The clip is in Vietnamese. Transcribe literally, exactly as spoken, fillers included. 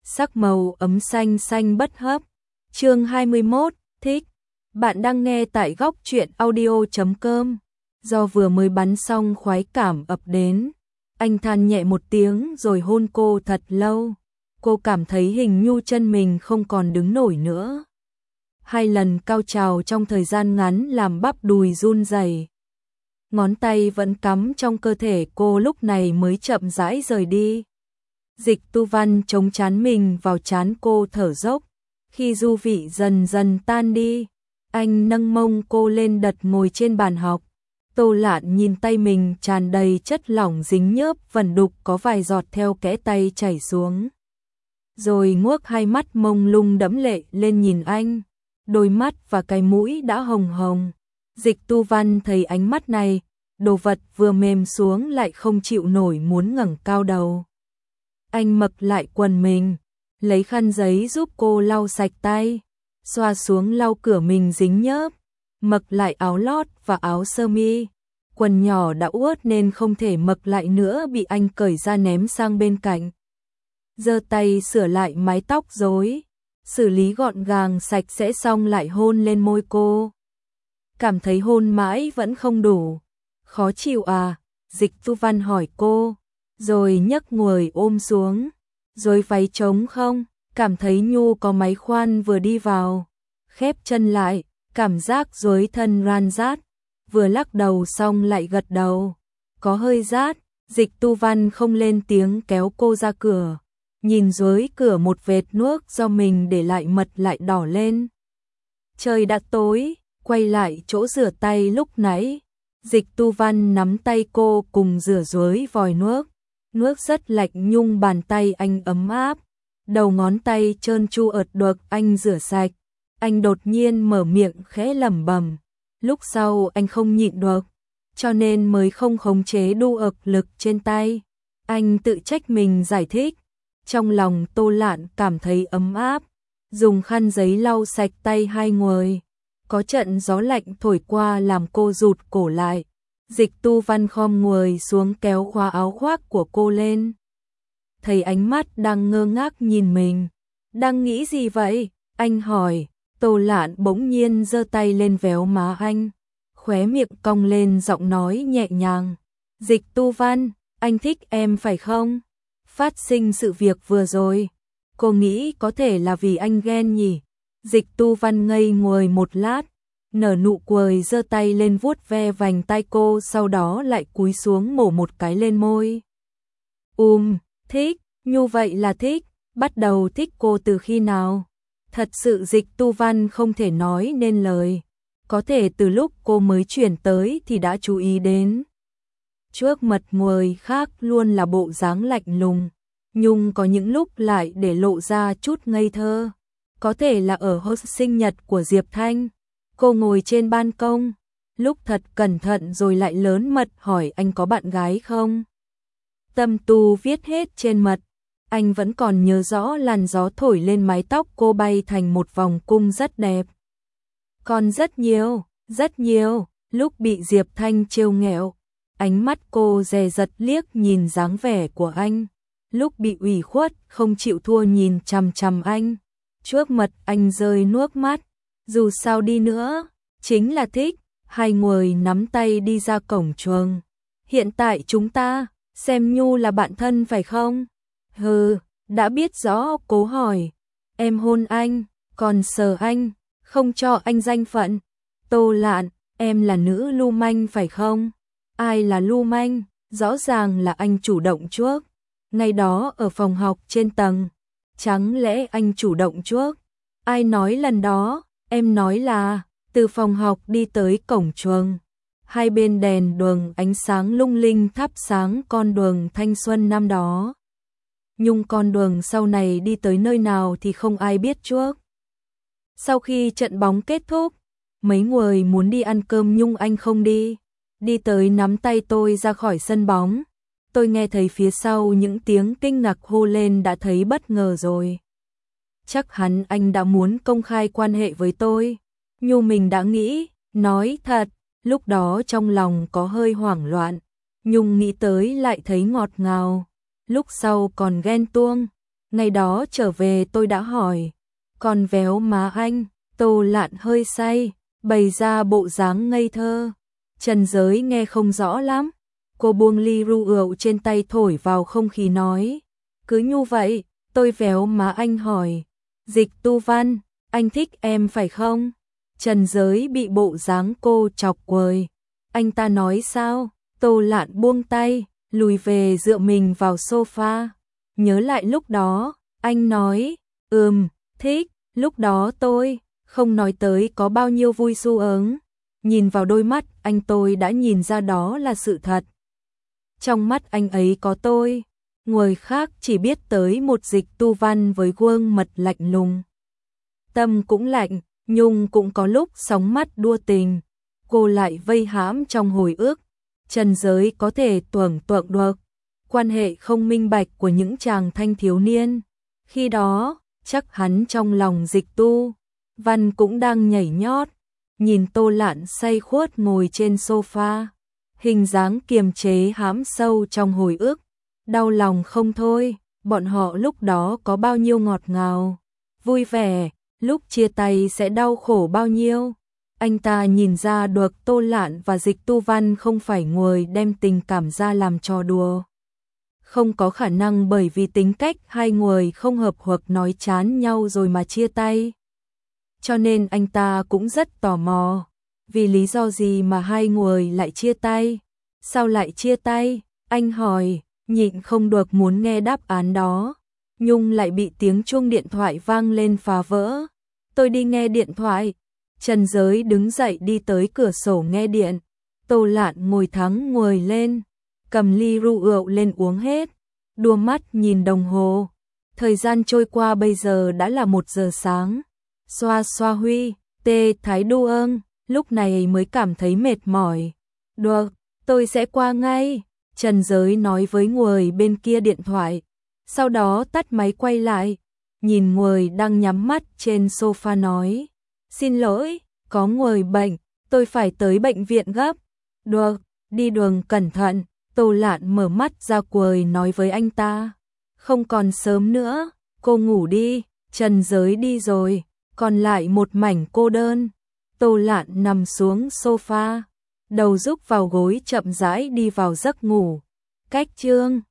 sắc màu ấm xanh xanh bất hấp. Chương hai mươi mốt, thích. Bạn đang nghe tại góc truyện audio chấm com. Do vừa mới bắn xong khoái cảm ập đến, anh than nhẹ một tiếng rồi hôn cô thật lâu. Cô cảm thấy hình như chân mình không còn đứng nổi nữa. Hai lần cao trào trong thời gian ngắn làm bắp đùi run rẩy. Ngón tay vẫn cắm trong cơ thể cô, lúc này mới chậm rãi rời đi. Dịch Tu Văn chống trán mình vào trán cô thở dốc. Khi du vị dần dần tan đi, anh nâng mông cô lên đặt ngồi trên bàn học. Tô Lạn nhìn tay mình tràn đầy chất lỏng dính nhớp vẩn đục, có vài giọt theo kẽ tay chảy xuống. Rồi nguốc hai mắt mông lung đẫm lệ lên nhìn anh, đôi mắt và cái mũi đã hồng hồng. Dịch Tu Văn thấy ánh mắt này, đồ vật vừa mềm xuống lại không chịu nổi, muốn ngẩng cao đầu. Anh mặc lại quần mình, lấy khăn giấy giúp cô lau sạch tay, xoa xuống lau cửa mình dính nhớp, mặc lại áo lót và áo sơ mi. Quần nhỏ đã uất nên không thể mặc lại nữa, bị anh cởi ra ném sang bên cạnh. Giơ tay sửa lại mái tóc rối, xử lý gọn gàng sạch sẽ xong lại hôn lên môi cô. Cảm thấy hôn mãi vẫn không đủ. Khó chịu à? Dịch Tu Văn hỏi cô, rồi nhấc người ôm xuống. Rồi váy trống không? Cảm thấy nhu có máy khoan vừa đi vào. Khép chân lại, cảm giác dưới thân ran rát. Vừa lắc đầu xong lại gật đầu. Có hơi rát. Dịch Tu Văn không lên tiếng kéo cô ra cửa. Nhìn dưới cửa một vệt nước do mình để lại mật lại đỏ lên. Trời đã tối, quay lại chỗ rửa tay lúc nãy. Dịch Tu Văn nắm tay cô cùng rửa dưới vòi nước. Nước rất lạnh nhung bàn tay anh ấm áp. Đầu ngón tay trơn tru ợt được anh rửa sạch. Anh đột nhiên mở miệng khẽ lẩm bẩm. Lúc sau anh không nhịn được, cho nên mới không khống chế đu ực lực trên tay. Anh tự trách mình giải thích. Trong lòng Tô Lạn cảm thấy ấm áp, dùng khăn giấy lau sạch tay hai người. Có trận gió lạnh thổi qua làm cô rụt cổ lại. Dịch Tu Văn khom người xuống kéo khóa áo khoác của cô lên. Thấy ánh mắt đang ngơ ngác nhìn mình. Đang nghĩ gì vậy? Anh hỏi. Tô Lạn bỗng nhiên giơ tay lên véo má anh, khóe miệng cong lên, giọng nói nhẹ nhàng. Dịch Tu Văn, anh thích em phải không? Phát sinh sự việc vừa rồi, cô nghĩ có thể là vì anh ghen nhỉ? Dịch Tu Văn ngây người một lát, nở nụ cười, giơ tay lên vuốt ve vành tai cô, sau đó lại cúi xuống mổ một cái lên môi. Um, thích, như vậy là thích, bắt đầu thích cô từ khi nào? Thật sự Dịch Tu Văn không thể nói nên lời, có thể từ lúc cô mới chuyển tới thì đã chú ý đến. Trước mặt người khác luôn là bộ dáng lạnh lùng, nhưng có những lúc lại để lộ ra chút ngây thơ. Có thể là ở hôm sinh nhật của Diệp Thanh, cô ngồi trên ban công, lúc thật cẩn thận rồi lại lớn mật hỏi anh có bạn gái không. Tâm tu viết hết trên mật. Anh vẫn còn nhớ rõ làn gió thổi lên mái tóc cô bay thành một vòng cung rất đẹp. Còn rất nhiều, rất nhiều, lúc bị Diệp Thanh trêu ghẹo, ánh mắt cô dè dặt liếc nhìn dáng vẻ của anh. Lúc bị ủy khuất không chịu thua nhìn chằm chằm anh. Trước mặt anh rơi nước mắt. Dù sao đi nữa, chính là thích. Hai người nắm tay đi ra cổng trường. Hiện tại chúng ta xem Nhu là bạn thân phải không? Hừ, đã biết rõ. Cố hỏi. Em hôn anh, còn sờ anh, không cho anh danh phận. Tô Lạn, em là nữ lưu manh phải không? Ai là lưu manh? Rõ ràng là anh chủ động trước. Ngày đó ở phòng học trên tầng, chẳng lẽ anh chủ động trước? Ai nói lần đó? Em nói là từ phòng học đi tới cổng trường. Hai bên đèn đường ánh sáng lung linh thắp sáng con đường thanh xuân năm đó. Nhưng con đường sau này đi tới nơi nào thì không ai biết trước. Sau khi trận bóng kết thúc, mấy người muốn đi ăn cơm nhưng anh không đi. Đi tới nắm tay tôi ra khỏi sân bóng. Tôi nghe thấy phía sau những tiếng kinh ngạc hô lên, đã thấy bất ngờ rồi. Chắc hẳn anh đã muốn công khai quan hệ với tôi. Nhu mình đã nghĩ, nói thật, lúc đó trong lòng có hơi hoảng loạn. Nhung nghĩ tới lại thấy ngọt ngào. Lúc sau còn ghen tuông. Ngày đó trở về tôi đã hỏi, còn véo má anh. Tô Lạn hơi say, bày ra bộ dáng ngây thơ. Trần Giới nghe không rõ lắm. Cô buông ly rượu trên tay thổi vào không khí nói, cứ như vậy. Tôi véo má anh hỏi, Dịch Tu Văn, anh thích em phải không? Trần Giới bị bộ dáng cô chọc quời. Anh ta nói sao? Tô Lạn buông tay, lùi về dựa mình vào sofa. Nhớ lại lúc đó, anh nói, ừm, thích. Lúc đó tôi không nói tới có bao nhiêu vui sướng. Nhìn vào đôi mắt anh tôi đã nhìn ra đó là sự thật. Trong mắt anh ấy có tôi. Người khác chỉ biết tới một Dịch Tu Văn với gương mặt lạnh lùng. Tâm cũng lạnh, Nhung cũng có lúc sóng mắt đua tình. Cô lại vây hãm trong hồi ức. Trần Giới có thể tưởng tượng được quan hệ không minh bạch của những chàng thanh thiếu niên. Khi đó, chắc hắn trong lòng Dịch Tu Văn cũng đang nhảy nhót. Nhìn Tô Lạn say khuất ngồi trên sofa, hình dáng kiềm chế hãm sâu trong hồi ức. Đau lòng không thôi, bọn họ lúc đó có bao nhiêu ngọt ngào, vui vẻ, lúc chia tay sẽ đau khổ bao nhiêu. Anh ta nhìn ra được Tô Lạn và Dịch Tu Văn không phải người đem tình cảm ra làm trò đùa. Không có khả năng bởi vì tính cách hai người không hợp hoặc nói chán nhau rồi mà chia tay. Cho nên anh ta cũng rất tò mò, vì lý do gì mà hai người lại chia tay? Sao lại chia tay? Anh hỏi, nhịn không được muốn nghe đáp án đó. Nhung lại bị tiếng chuông điện thoại vang lên phá vỡ. Tôi đi nghe điện thoại. Trần Giới đứng dậy đi tới cửa sổ nghe điện. Tô Lạn ngồi thắng ngồi lên, cầm ly rượu lên uống hết, đua mắt nhìn đồng hồ. Thời gian trôi qua bây giờ đã là một giờ sáng. Xoa xoa huy, tê thái đu ơn, lúc này mới cảm thấy mệt mỏi. Được, tôi sẽ qua ngay. Trần Giới nói với người bên kia điện thoại. Sau đó tắt máy quay lại, nhìn người đang nhắm mắt trên sofa nói, xin lỗi, có người bệnh, tôi phải tới bệnh viện gấp. Được, đi đường cẩn thận. Tô Lạn mở mắt ra quầy nói với anh ta, không còn sớm nữa, cô ngủ đi. Trần Giới đi rồi, còn lại một mảnh cô đơn. Tô Lạn nằm xuống sofa, đầu rúc vào gối chậm rãi đi vào giấc ngủ. Cách chương